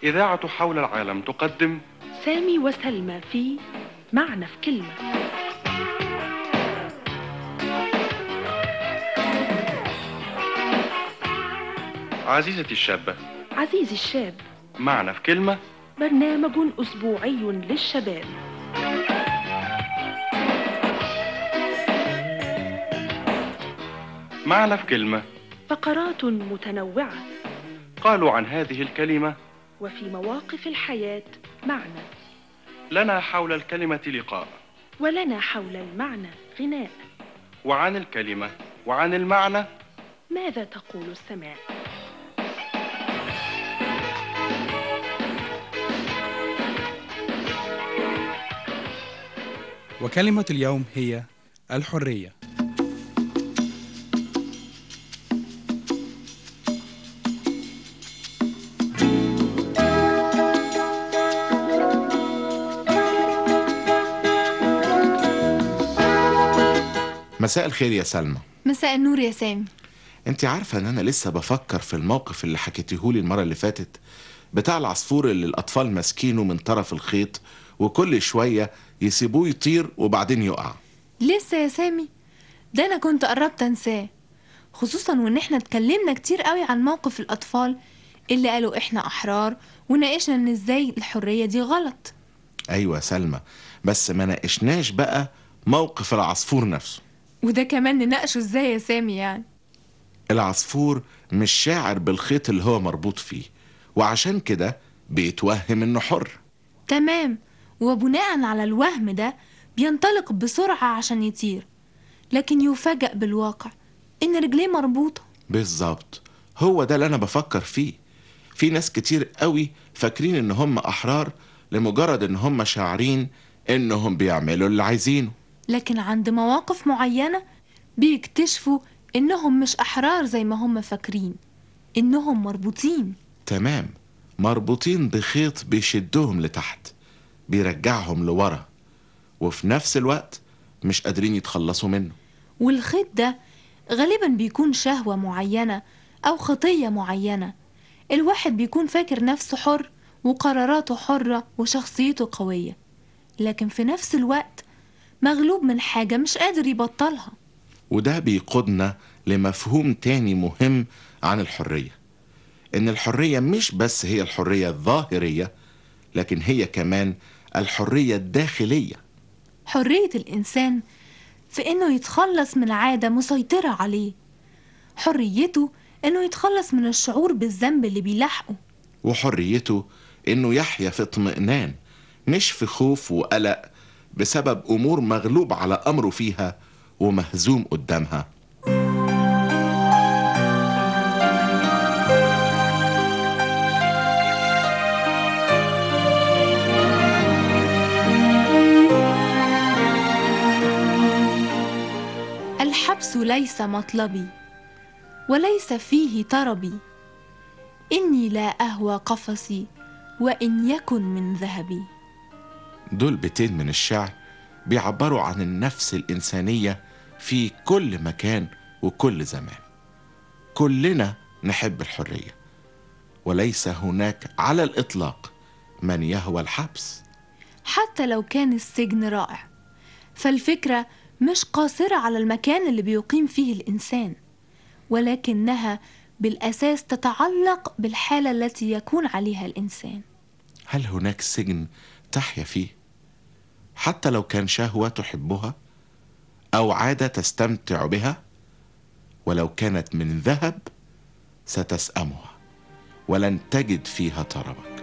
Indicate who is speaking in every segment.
Speaker 1: إذاعة حول العالم تقدم
Speaker 2: سامي وسلمى في معنى في كلمة.
Speaker 1: عزيزتي الشابة،
Speaker 2: عزيزي الشاب،
Speaker 1: معنى في كلمة،
Speaker 2: برنامج أسبوعي للشباب.
Speaker 1: معنى في كلمة،
Speaker 2: فقرات متنوعة،
Speaker 1: قالوا عن هذه الكلمة
Speaker 2: وفي مواقف الحياة معنى،
Speaker 1: لنا حول الكلمة لقاء،
Speaker 2: ولنا حول المعنى غناء،
Speaker 1: وعن الكلمة وعن المعنى
Speaker 2: ماذا تقول السماء؟
Speaker 3: وكلمة اليوم هي الحرية.
Speaker 4: مساء الخير يا سلمى.
Speaker 5: مساء النور يا سامي.
Speaker 4: انت عارفة ان انا لسه بفكر في الموقف اللي حكيتيهولي المرة اللي فاتت بتاع العصفور اللي الاطفال ماسكينه من طرف الخيط وكل شوية يسيبوه يطير وبعدين يقع.
Speaker 5: لسه يا سامي، ده انا كنت قربت انساه، خصوصا وان احنا اتكلمنا كتير قوي عن موقف الاطفال اللي قالوا احنا احرار، وناقشنا ان ازاي الحرية دي غلط.
Speaker 4: ايوه يا سلمى، بس ما ناقشناش بقى موقف العصفور نفسه.
Speaker 5: وده كمان نناقشه ازاي يا سامي يعني؟
Speaker 4: العصفور مش شاعر بالخيط اللي هو مربوط فيه، وعشان كده بيتوهم انه حر.
Speaker 5: تمام، وبناء على الوهم ده بينطلق بسرعة عشان يطير، لكن يفاجأ بالواقع ان رجليه مربوطة.
Speaker 4: بالظبط، هو ده اللي انا بفكر فيه. في ناس كتير قوي فاكرين ان هم احرار لمجرد ان هم شاعرين انهم بيعملوا اللي عايزينه،
Speaker 5: لكن عند مواقف معينة بيكتشفوا إنهم مش أحرار زي ما هم فاكرين، إنهم مربوطين.
Speaker 4: تمام، مربوطين بخيط بيشدهم لتحت، بيرجعهم لورا، وفي نفس الوقت مش قادرين يتخلصوا منه.
Speaker 5: والخيط ده غالبا بيكون شهوة معينة أو خطية معينة. الواحد بيكون فاكر نفسه حر وقراراته حرة وشخصيته قوية، لكن في نفس الوقت مغلوب من حاجة مش قادر يبطلها.
Speaker 4: وده بيقودنا لمفهوم تاني مهم عن الحرية، إن الحرية مش بس هي الحرية الظاهرية، لكن هي كمان الحرية الداخلية.
Speaker 5: حرية الإنسان في إنه يتخلص من عادة مسيطرة عليه، حريته إنه يتخلص من الشعور بالذنب اللي بيلاحقه،
Speaker 4: وحريته إنه يحيا في اطمئنان مش في خوف وقلق بسبب أمور مغلوب على أمره فيها ومهزوم قدامها.
Speaker 5: الحبس ليس مطلبي وليس فيه طربي، إني لا أهوى قفصي وإن يكن من ذهبي.
Speaker 4: دول بيتين من الشعر بيعبروا عن النفس الإنسانية في كل مكان وكل زمان. كلنا نحب الحرية، وليس هناك على الإطلاق من يهوى الحبس.
Speaker 5: حتى لو كان السجن رائع، فالفكرة مش قاصرة على المكان اللي بيقيم فيه الإنسان، ولكنها بالأساس تتعلق بالحالة التي يكون عليها الإنسان.
Speaker 4: هل هناك سجن تحيا فيه؟ حتى لو كان شهوة تحبها أو عادة تستمتع بها، ولو كانت من ذهب ستسأمها ولن تجد فيها طربك.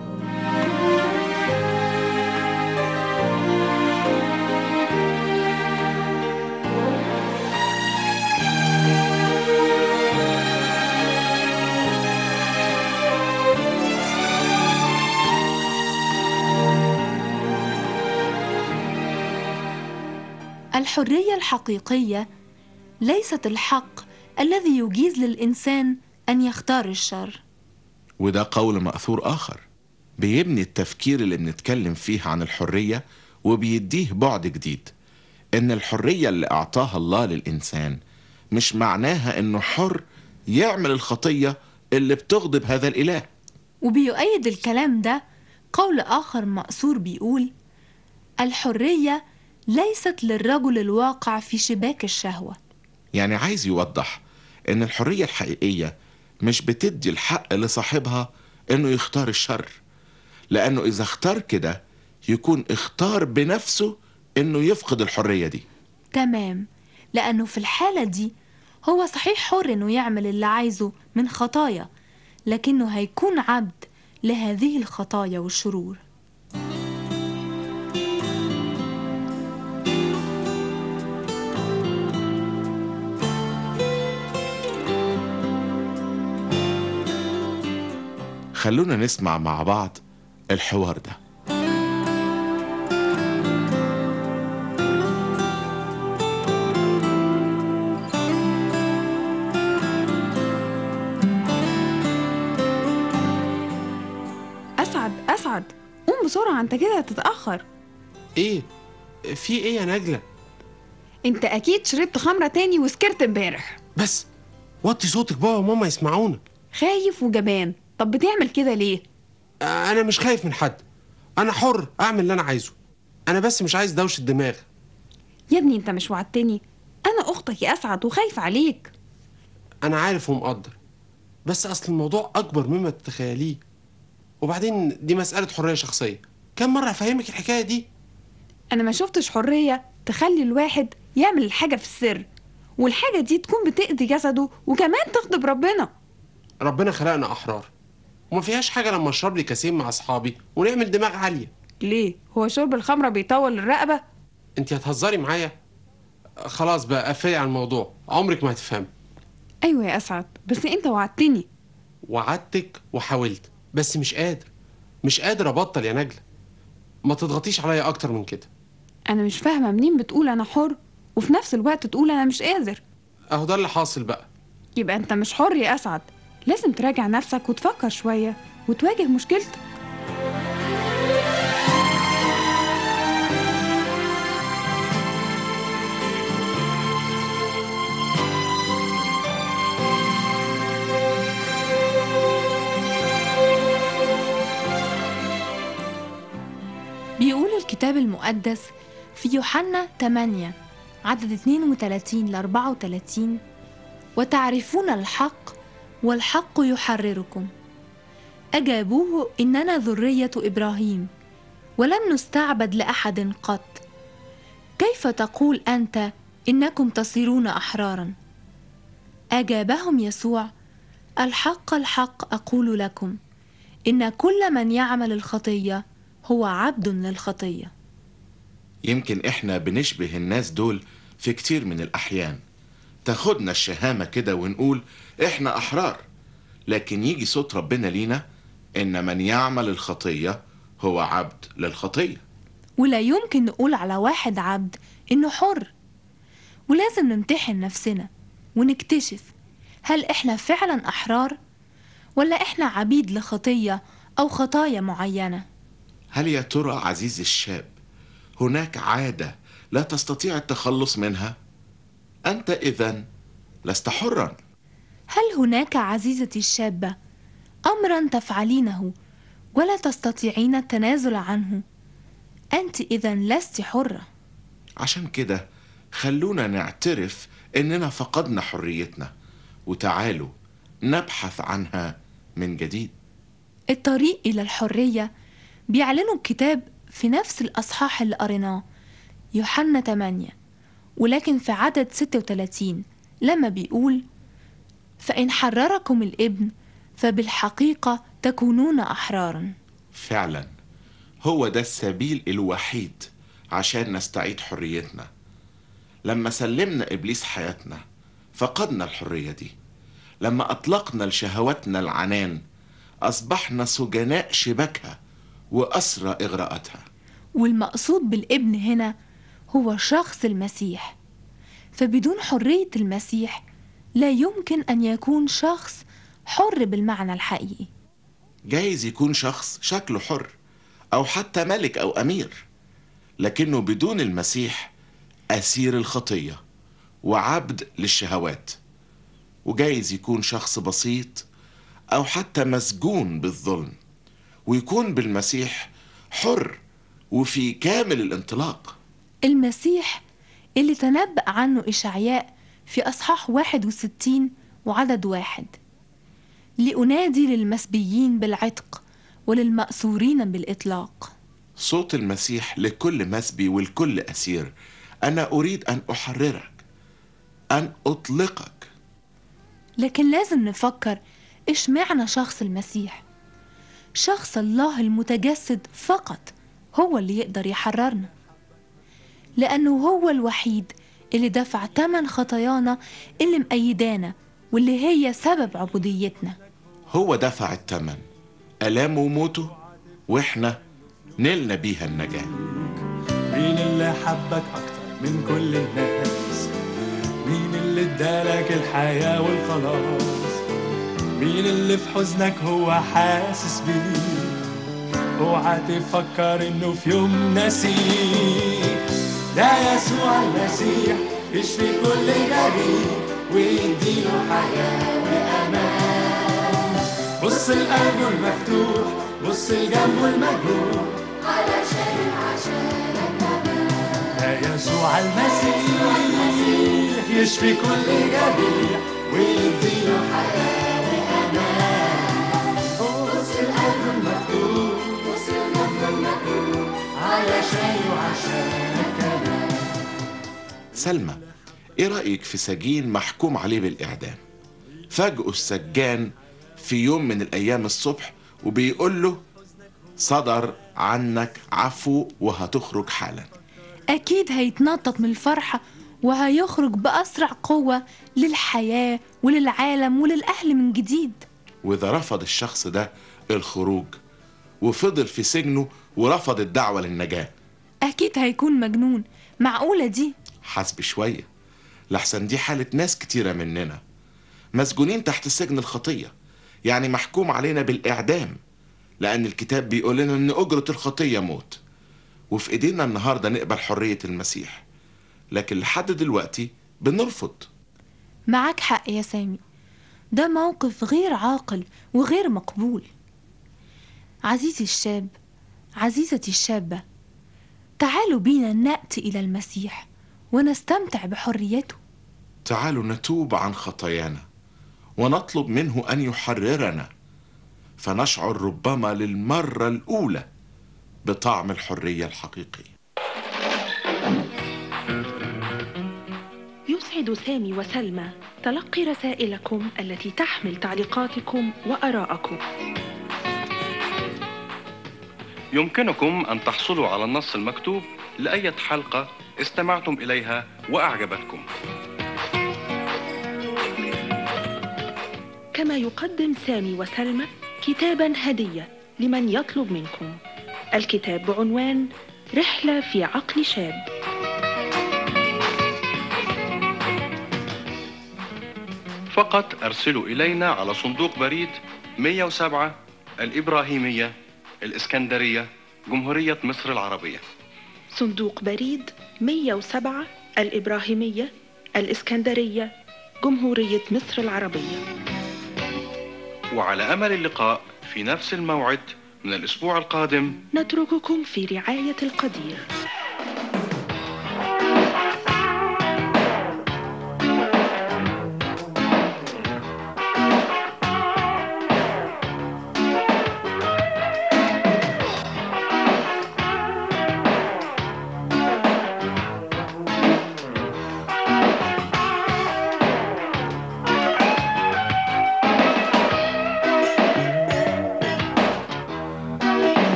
Speaker 5: الحرية الحقيقية ليست الحق الذي يجيز للإنسان أن يختار الشر.
Speaker 4: وده قول مأثور آخر بيبني التفكير اللي بنتكلم فيه عن الحرية وبيديه بعد جديد، إن الحرية اللي أعطاها الله للإنسان مش معناها إنه حر يعمل الخطية اللي بتغضب هذا الإله.
Speaker 5: وبيؤيد الكلام ده قول آخر مأثور بيقول: الحرية ليست للرجل الواقع في شباك الشهوة.
Speaker 4: يعني عايز يوضح إن الحرية الحقيقية مش بتدي الحق لصاحبها إنه يختار الشر، لأنه إذا اختار كده يكون اختار بنفسه إنه يفقد الحرية دي.
Speaker 5: تمام، لأنه في الحالة دي هو صحيح حر إنه يعمل اللي عايزه من خطايا، لكنه هيكون عبد لهذه الخطايا والشرور.
Speaker 4: خلونا نسمع مع بعض الحوار ده.
Speaker 6: أسعد قوم بسرعة، أنت كده هتتأخر.
Speaker 7: ايه؟ في ايه يا نجلة؟
Speaker 6: أنت أكيد شربت خمرة تاني وسكرت امبارح.
Speaker 7: بس وطي صوتك، بابا وماما يسمعونا.
Speaker 6: خايف وجبان، طب بتعمل كده ليه؟
Speaker 7: انا مش خايف من حد، انا حر اعمل اللي انا عايزه، انا بس مش عايز دوشة الدماغ.
Speaker 6: يا ابني أنت مش وعدتني؟ أنا أختك يا أسعد وخايف عليك.
Speaker 7: انا عارف ومقدر، بس اصل الموضوع اكبر مما تتخيليه، وبعدين دي مسألة حرية شخصية. كم مرة افهمك الحكاية دي؟
Speaker 6: أنا ما شفتش حرية تخلي الواحد يعمل الحاجة في السر، والحاجة دي تكون بتأذي جسده وكمان تغضب ربنا.
Speaker 7: ربنا خلقنا احرار، وما فيهاش حاجة لما اشرب لي كاسين مع اصحابي ونعمل دماغ عالية.
Speaker 6: ليه؟ هو شرب الخمرة بيطول الرقبة؟
Speaker 7: انت هتهزري معايا؟ خلاص بقى قفلي على الموضوع، عمرك ما هتفهمي.
Speaker 6: أيوة يا أسعد، بس أنت وعدتني.
Speaker 7: وعدتك وحاولت، بس مش قادر ابطل يا نجلة. ما تضغطيش عليا اكتر من كده.
Speaker 6: أنا مش فاهمة منين بتقول أنا حر وفي نفس الوقت تقول أنا مش قادر.
Speaker 7: اهو ده اللي حاصل بقى.
Speaker 6: يبقى أنت مش حر يا أسعد، لازم تراجع نفسك وتفكر شوية وتواجه مشكلتك.
Speaker 5: بيقول الكتاب المقدس في يوحنا 8 عدد 32 ل 34: وتعرفون الحق والحق يحرركم. أجابوه: إننا ذرية إبراهيم ولم نستعبد لأحد قط. كيف تقول أنت إنكم تصيرون أحرارا؟ أجابهم يسوع: الحق الحق أقول لكم، إن كل من يعمل الخطية هو عبد للخطية.
Speaker 4: يمكن إحنا بنشبه الناس دول في كتير من الأحيان، تاخدنا الشهامة كده ونقول إحنا أحرار، لكن يجي صوت ربنا لينا: إن من يعمل الخطية هو عبد للخطية.
Speaker 5: ولا يمكن نقول على واحد عبد إنه حر، ولازم نمتحن نفسنا ونكتشف هل إحنا فعلا أحرار ولا إحنا عبيد لخطية أو خطايا معينة.
Speaker 4: هل يا ترى عزيزي الشاب هناك عادة لا تستطيع التخلص منها؟ أنت إذن لست حرا.
Speaker 5: هل هناك عزيزتي الشابة أمرا تفعلينه ولا تستطيعين التنازل عنه؟ أنت إذن لست حرة.
Speaker 4: عشان كده خلونا نعترف إننا فقدنا حريتنا، وتعالوا نبحث عنها من جديد.
Speaker 5: الطريق إلى الحرية بيعلنوا الكتاب في نفس الأصحاح اللي قريناه، يوحنا 8، ولكن في عدد 36 لما بيقول: فإن حرركم الابن فبالحقيقة تكونون أحرارا.
Speaker 4: فعلا هو ده السبيل الوحيد عشان نستعيد حريتنا. لما سلمنا إبليس حياتنا فقدنا الحرية دي. لما أطلقنا لشهواتنا العنان أصبحنا سجناء شبكها وأسرى إغراءاتها.
Speaker 5: والمقصود بالابن هنا هو شخص المسيح، فبدون حرية المسيح لا يمكن أن يكون شخص حر بالمعنى الحقيقي.
Speaker 4: جايز يكون شخص شكله حر أو حتى ملك أو أمير، لكنه بدون المسيح أسير الخطية وعبد للشهوات. وجايز يكون شخص بسيط أو حتى مسجون بالظلم، ويكون بالمسيح حر وفي كامل الانطلاق.
Speaker 5: المسيح اللي تنبأ عنه إشعياء في أصحاح 61 وعدد 1: لأنادي للمسبيين بالعتق وللمأسورين بالإطلاق.
Speaker 4: صوت المسيح لكل مسبي والكل أسير: أنا أريد أن أحررك، أن أطلقك.
Speaker 5: لكن لازم نفكر إيش معنى شخص المسيح. شخص الله المتجسد فقط هو اللي يقدر يحررنا، لأنه هو الوحيد اللي دفع تمن خطايانا اللي مأيدانا واللي هي سبب عبوديتنا.
Speaker 4: هو دفع الثمن، ألامه وموته، وإحنا نلنا بيها النجاة.
Speaker 8: مين اللي حبك أكتر من كل الناس؟ مين اللي ادالك الحياة والخلاص؟ مين اللي في حزنك هو حاسس بيه؟ اوعى تفكر انه في يوم نسيك. ده يسوع المسيح يشفي كل جريح ويديله حياة وأمان. بص لقلبه المفتوح، بص لجنبه المجروح، علشان عشانك كمان. ده يسوع المسيح يشفي كل جريح ويديله حياة وأمان. بص لقلبه المفتوح، بص لجنبه المجروح، علشان عشانك كمان.
Speaker 4: سلمى، ايه رأيك في سجين محكوم عليه بالإعدام؟ فاجئه السجان في يوم من الأيام الصبح وبيقول له صدر عنك عفو وهتخرج حالا.
Speaker 5: أكيد هيتنطط من الفرحة وهيخرج بأسرع قوة للحياة وللعالم وللأهل من جديد.
Speaker 4: وإذا رفض الشخص ده الخروج وفضل في سجنه ورفض الدعوة للنجاة،
Speaker 5: أكيد هيكون مجنون. معقولة دي؟
Speaker 4: حسب شوية، لحسن دي حالة ناس كتيرة مننا مسجونين تحت سجن الخطية، يعني محكوم علينا بالإعدام، لأن الكتاب بيقول لنا إن أجرة الخطية موت، وفي إيدينا النهاردة نقبل حرية المسيح، لكن لحد دلوقتي بنرفض.
Speaker 5: معاك حق يا سامي، ده موقف غير عاقل وغير مقبول. عزيزي الشاب، عزيزتي الشابة، تعالوا بينا نأتي إلى المسيح ونستمتع بحريته.
Speaker 4: تعالوا نتوب عن خطايانا ونطلب منه أن يحررنا، فنشعر ربما للمرة الأولى بطعم الحرية الحقيقية.
Speaker 2: يسعد سامي وسلمى تلقي رسائلكم التي تحمل تعليقاتكم وآراءكم.
Speaker 1: يمكنكم أن تحصلوا على النص المكتوب لأية حلقة استمعتم إليها وأعجبتكم.
Speaker 2: كما يقدم سامي وسلمى كتاباً هدية لمن يطلب منكم. الكتاب بعنوان رحلة في عقل شاب.
Speaker 1: فقط أرسلوا إلينا على صندوق بريد 107 الإبراهيمية، الإسكندرية، جمهورية مصر العربية.
Speaker 2: صندوق بريد 107 الإبراهيمية، الإسكندرية، جمهورية مصر العربية.
Speaker 1: وعلى أمل اللقاء في نفس الموعد من الأسبوع القادم.
Speaker 2: نترككم في رعاية القدير.